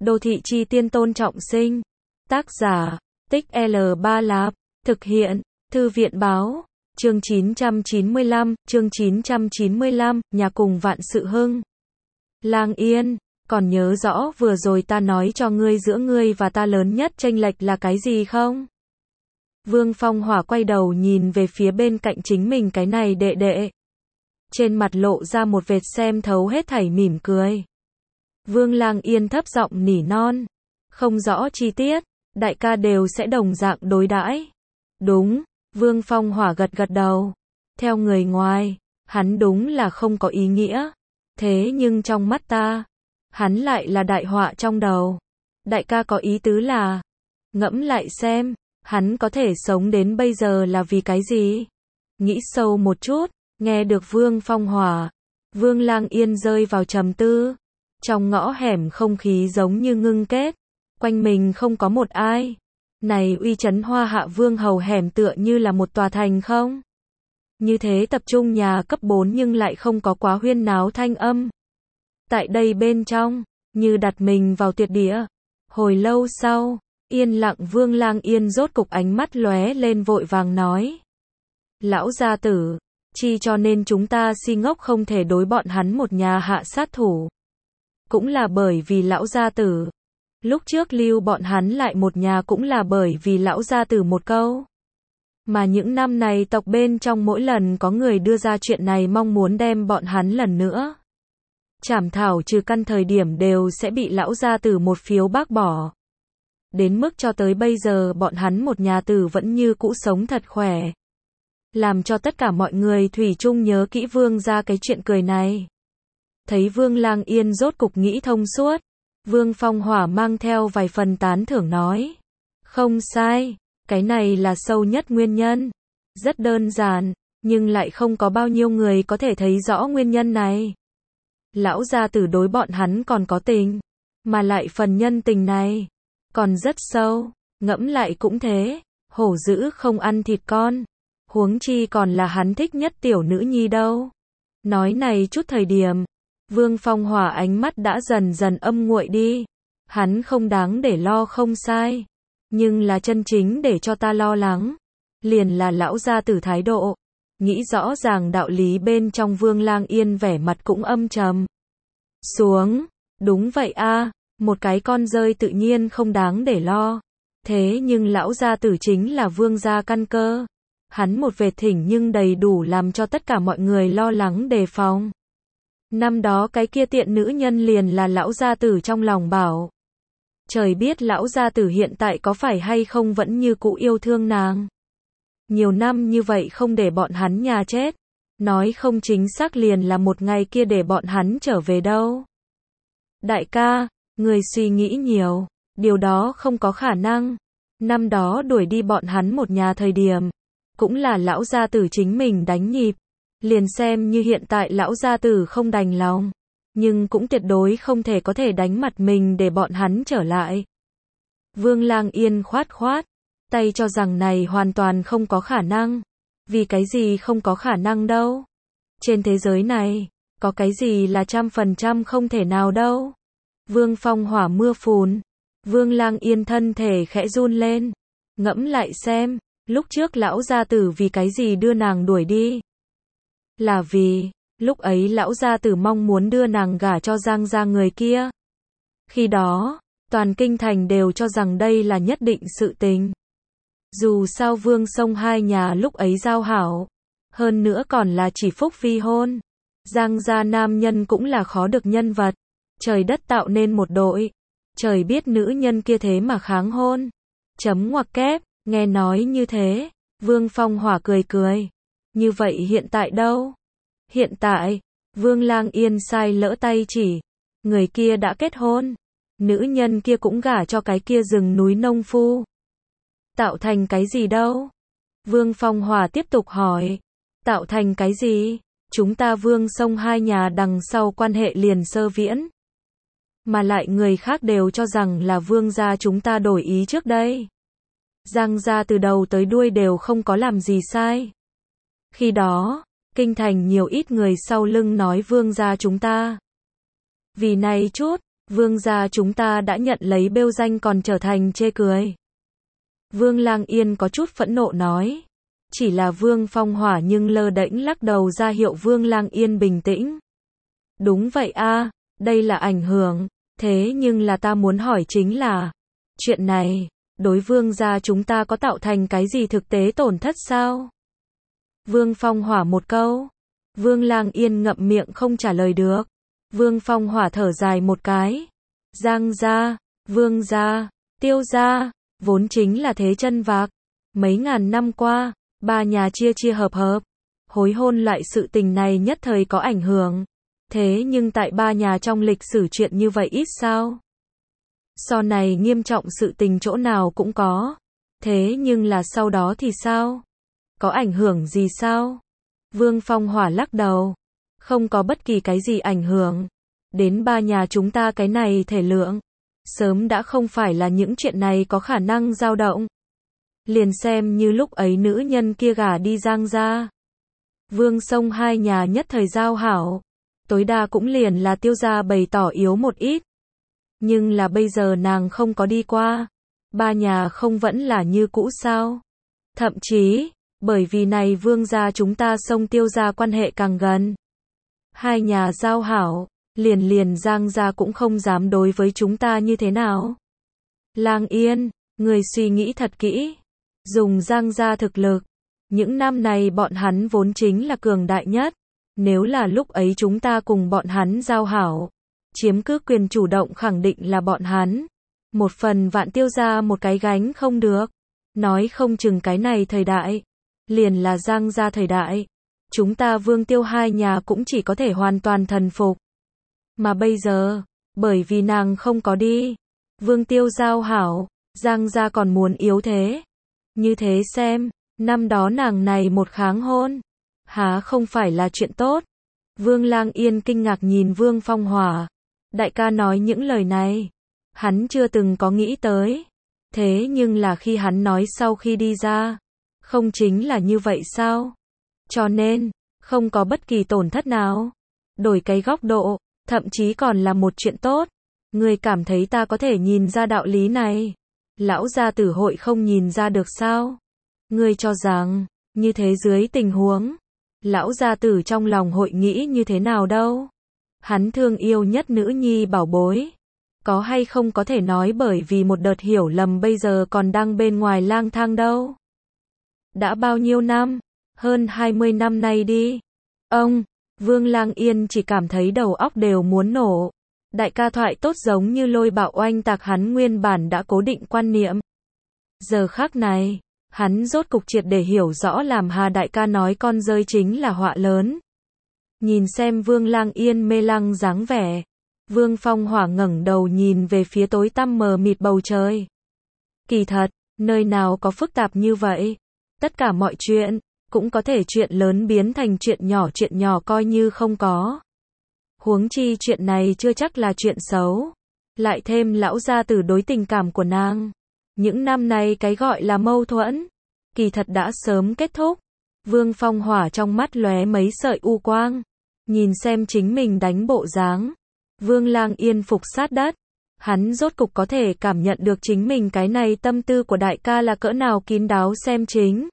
Đô thị chi tiên Tôn Trọng Sinh. Tác giả, Tích L3 Lạp. Thực hiện, Thư viện báo. Chương 995, nhà cùng vạn sự hưng. Lang Yên, còn nhớ rõ vừa rồi ta nói cho ngươi giữa ngươi và ta lớn nhất chênh lệch là cái gì không? Vương Phong Hỏa quay đầu nhìn về phía bên cạnh chính mình cái này đệ đệ. Trên mặt lộ ra một vệt xem thấu hết thảy mỉm cười. Vương Lang Yên thấp giọng nỉ non. Không rõ chi tiết, đại ca đều sẽ đồng dạng đối đãi. Đúng, Vương Phong Hỏa gật gật đầu. Theo người ngoài, hắn đúng là không có ý nghĩa. Thế nhưng trong mắt ta, hắn lại là đại họa trong đầu. Đại ca có ý tứ là, ngẫm lại xem, hắn có thể sống đến bây giờ là vì cái gì? Nghĩ sâu một chút, nghe được Vương Phong Hỏa, Vương Lang Yên rơi vào trầm tư. Trong ngõ hẻm không khí giống như ngưng kết, quanh mình không có một ai. Này uy chấn Hoa Hạ Vương hầu hẻm tựa như là một tòa thành không? Như thế tập trung nhà cấp 4 nhưng lại không có quá huyên náo thanh âm. Tại đây bên trong, như đặt mình vào tuyệt địa. Hồi lâu sau, yên lặng Vương Lang Yên rốt cục ánh mắt lóe lên vội vàng nói. Lão gia tử, chi cho nên chúng ta si ngốc không thể đối bọn hắn một nhà hạ sát thủ. Cũng là bởi vì lão gia tử. Lúc trước lưu bọn hắn lại một nhà cũng là bởi vì lão gia tử một câu. Mà những năm này tộc bên trong mỗi lần có người đưa ra chuyện này mong muốn đem bọn hắn lần nữa trảm thảo trừ căn thời điểm đều sẽ bị lão gia tử một phiếu bác bỏ. Đến mức cho tới bây giờ bọn hắn một nhà tử vẫn như cũ sống thật khỏe. Làm cho tất cả mọi người thủy chung nhớ kỹ Vương gia cái chuyện cười này. Thấy Vương Lang Yên rốt cục nghĩ thông suốt, Vương Phong Hỏa mang theo vài phần tán thưởng nói. Không sai, cái này là sâu nhất nguyên nhân. Rất đơn giản, nhưng lại không có bao nhiêu người có thể thấy rõ nguyên nhân này. Lão gia tử đối bọn hắn còn có tình, mà lại phần nhân tình này còn rất sâu, ngẫm lại cũng thế, hổ dữ không ăn thịt con, huống chi còn là hắn thích nhất tiểu nữ nhi đâu. Nói này chút thời điểm, Vương Phong Hỏa ánh mắt đã dần dần âm nguội đi. Hắn không đáng để lo không sai, nhưng là chân chính để cho ta lo lắng, liền là lão gia tử thái độ. Nghĩ rõ ràng đạo lý bên trong Vương Lang Yên vẻ mặt cũng âm trầm xuống. Đúng vậy a, một cái con rơi tự nhiên không đáng để lo. Thế nhưng lão gia tử chính là Vương gia căn cơ. Hắn một vệt thỉnh nhưng đầy đủ làm cho tất cả mọi người lo lắng đề phòng. Năm đó cái kia tiện nữ nhân liền là lão gia tử trong lòng bảo. Trời biết lão gia tử hiện tại có phải hay không vẫn như cũ yêu thương nàng. Nhiều năm như vậy không để bọn hắn nhà chết. Nói không chính xác liền là một ngày kia để bọn hắn trở về đâu. Đại ca, người suy nghĩ nhiều, điều đó không có khả năng. Năm đó đuổi đi bọn hắn một nhà thời điểm, cũng là lão gia tử chính mình đánh nhịp. Liền xem như hiện tại lão gia tử không đành lòng, nhưng cũng tuyệt đối không thể có thể đánh mặt mình để bọn hắn trở lại. Vương Lang Yên khoát khoát tay cho rằng này hoàn toàn không có khả năng. Vì cái gì không có khả năng đâu? Trên thế giới này, có cái gì là 100% không thể nào đâu? Vương Phong Hỏa mưa phùn. Vương Lang Yên thân thể khẽ run lên. Ngẫm lại xem, lúc trước lão gia tử vì cái gì đưa nàng đuổi đi? Là vì, lúc ấy lão gia tử mong muốn đưa nàng gả cho Giang gia người kia. Khi đó, toàn kinh thành đều cho rằng đây là nhất định sự tình. Dù sao Vương Sông hai nhà lúc ấy giao hảo, hơn nữa còn là chỉ phúc vi hôn. Giang gia nam nhân cũng là khó được nhân vật. Trời đất tạo nên một đội. Trời biết nữ nhân kia thế mà kháng hôn. Chấm ngoặc kép, nghe nói như thế, Vương Phong Hỏa cười cười. Như vậy hiện tại đâu? Hiện tại, Vương Lang Yên sai lỡ tay chỉ. Người kia đã kết hôn. Nữ nhân kia cũng gả cho cái kia rừng núi nông phu. Tạo thành cái gì đâu? Vương Phong Hỏa tiếp tục hỏi. Tạo thành cái gì? Chúng ta Vương Sông hai nhà đằng sau quan hệ liền sơ viễn. Mà lại người khác đều cho rằng là Vương gia chúng ta đổi ý trước đây. Giang gia từ đầu tới đuôi đều không có làm gì sai. Khi đó, kinh thành nhiều ít người sau lưng nói Vương gia chúng ta. Vì này chút, Vương gia chúng ta đã nhận lấy bêu danh còn trở thành chê cười. Vương Lang Yên có chút phẫn nộ nói. Chỉ là Vương Phong Hỏa nhưng lơ đễnh lắc đầu ra hiệu Vương Lang Yên bình tĩnh. Đúng vậy a, đây là ảnh hưởng, thế nhưng là ta muốn hỏi chính là, chuyện này, đối Vương gia chúng ta có tạo thành cái gì thực tế tổn thất sao? Vương Phong Hỏa một câu. Vương Lang Yên ngậm miệng không trả lời được. Vương Phong Hỏa thở dài một cái. Giang gia, Vương gia, Tiêu gia, vốn chính là thế chân vạc. Mấy ngàn năm qua, ba nhà chia chia hợp hợp. Hối hôn loại sự tình này nhất thời có ảnh hưởng. Thế nhưng tại ba nhà trong lịch sử chuyện như vậy ít sao? So này nghiêm trọng sự tình chỗ nào cũng có. Thế nhưng là sau đó thì sao? Có ảnh hưởng gì sao? Vương Phong Hỏa lắc đầu. Không có bất kỳ cái gì ảnh hưởng. Đến ba nhà chúng ta cái này thể lượng. Sớm đã không phải là những chuyện này có khả năng dao động. Liền xem như lúc ấy nữ nhân kia gả đi Giang gia. Vương Sông hai nhà nhất thời giao hảo. Tối đa cũng liền là Tiêu gia bày tỏ yếu một ít. Nhưng là bây giờ nàng không có đi qua. Ba nhà không vẫn là như cũ sao? Thậm chí, bởi vì này Vương gia chúng ta xông Tiêu gia quan hệ càng gần. Hai nhà giao hảo, liền Giang gia cũng không dám đối với chúng ta như thế nào. Lang Yên, người suy nghĩ thật kỹ. Dùng Giang gia thực lực. Những năm này bọn hắn vốn chính là cường đại nhất. Nếu là lúc ấy chúng ta cùng bọn hắn giao hảo, chiếm cứ quyền chủ động khẳng định là bọn hắn. Một phần vạn Tiêu gia một cái gánh không được. Nói không chừng cái này thời đại, liền là Giang gia thời đại. Chúng ta Vương Tiêu hai nhà cũng chỉ có thể hoàn toàn thần phục. Mà bây giờ, bởi vì nàng không có đi, Vương Tiêu giao hảo, Giang gia còn muốn yếu thế. Như thế xem, năm đó nàng này một kháng hôn, há không phải là chuyện tốt. Vương Lang Yên kinh ngạc nhìn Vương Phong Hỏa. Đại ca nói những lời này, hắn chưa từng có nghĩ tới. Thế nhưng là khi hắn nói sau khi đi ra, không chính là như vậy sao? Cho nên, không có bất kỳ tổn thất nào. Đổi cái góc độ, thậm chí còn là một chuyện tốt. Ngươi cảm thấy ta có thể nhìn ra đạo lý này? Lão gia tử hội không nhìn ra được sao? Ngươi cho rằng, như thế dưới tình huống, lão gia tử trong lòng hội nghĩ như thế nào đâu? Hắn thương yêu nhất nữ nhi bảo bối. Có hay không có thể nói bởi vì một đợt hiểu lầm bây giờ còn đang bên ngoài lang thang đâu? Đã bao nhiêu năm? Hơn 20 năm nay đi. Ông, Vương Lang Yên chỉ cảm thấy đầu óc đều muốn nổ. Đại ca thoại tốt giống như lôi bạo oanh tạc hắn nguyên bản đã cố định quan niệm. Giờ khắc này, hắn rốt cục triệt để hiểu rõ làm Hà đại ca nói con rơi chính là họa lớn. Nhìn xem Vương Lang Yên mê lăng dáng vẻ. Vương Phong Hỏa ngẩng đầu nhìn về phía tối tăm mờ mịt bầu trời. Kỳ thật, nơi nào có phức tạp như vậy? Tất cả mọi chuyện, cũng có thể chuyện lớn biến thành chuyện nhỏ coi như không có. Huống chi chuyện này chưa chắc là chuyện xấu. Lại thêm lão gia tử đối tình cảm của nàng. Những năm này cái gọi là mâu thuẫn, kỳ thật đã sớm kết thúc. Vương Phong Hỏa trong mắt lóe mấy sợi u quang. Nhìn xem chính mình đánh bộ dáng. Vương Lang Yên phục sát đất. Hắn rốt cục có thể cảm nhận được chính mình cái này tâm tư của đại ca là cỡ nào kín đáo xem chính.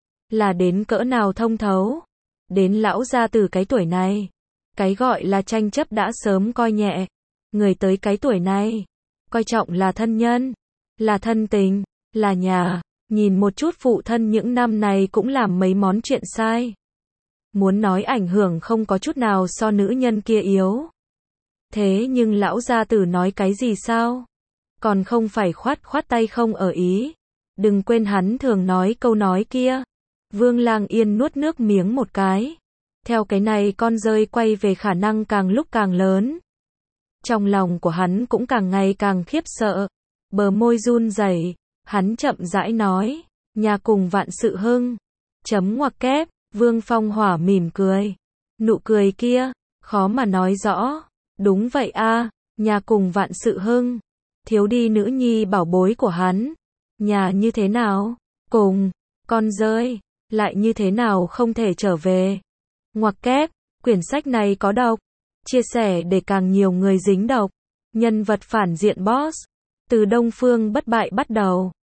Là đến cỡ nào thông thấu. Đến lão gia tử cái tuổi này. Cái gọi là tranh chấp đã sớm coi nhẹ. Người tới cái tuổi này. Coi trọng là thân nhân. Là thân tình. Là nhà. Nhìn một chút phụ thân những năm này cũng làm mấy món chuyện sai. Muốn nói ảnh hưởng không có chút nào so nữ nhân kia yếu. Thế nhưng lão gia tử nói cái gì sao? Còn không phải khoát tay không ở ý. Đừng quên hắn thường nói câu nói kia. Vương Lang Yên nuốt nước miếng một cái. Theo cái này con rơi quay về khả năng càng lúc càng lớn. Trong lòng của hắn cũng càng ngày càng khiếp sợ. Bờ môi run rẩy, hắn chậm rãi nói. Nhà cùng vạn sự hưng. Chấm ngoặc kép, Vương Phong Hỏa mỉm cười. Nụ cười kia, khó mà nói rõ. Đúng vậy a, nhà cùng vạn sự hưng. Thiếu đi nữ nhi bảo bối của hắn. Nhà như thế nào? Cùng, con rơi, lại như thế nào không thể trở về? Ngoặc kép, quyển sách này có độc. Chia sẻ để càng nhiều người dính độc. Nhân vật phản diện boss. Từ Đông Phương bất bại bắt đầu.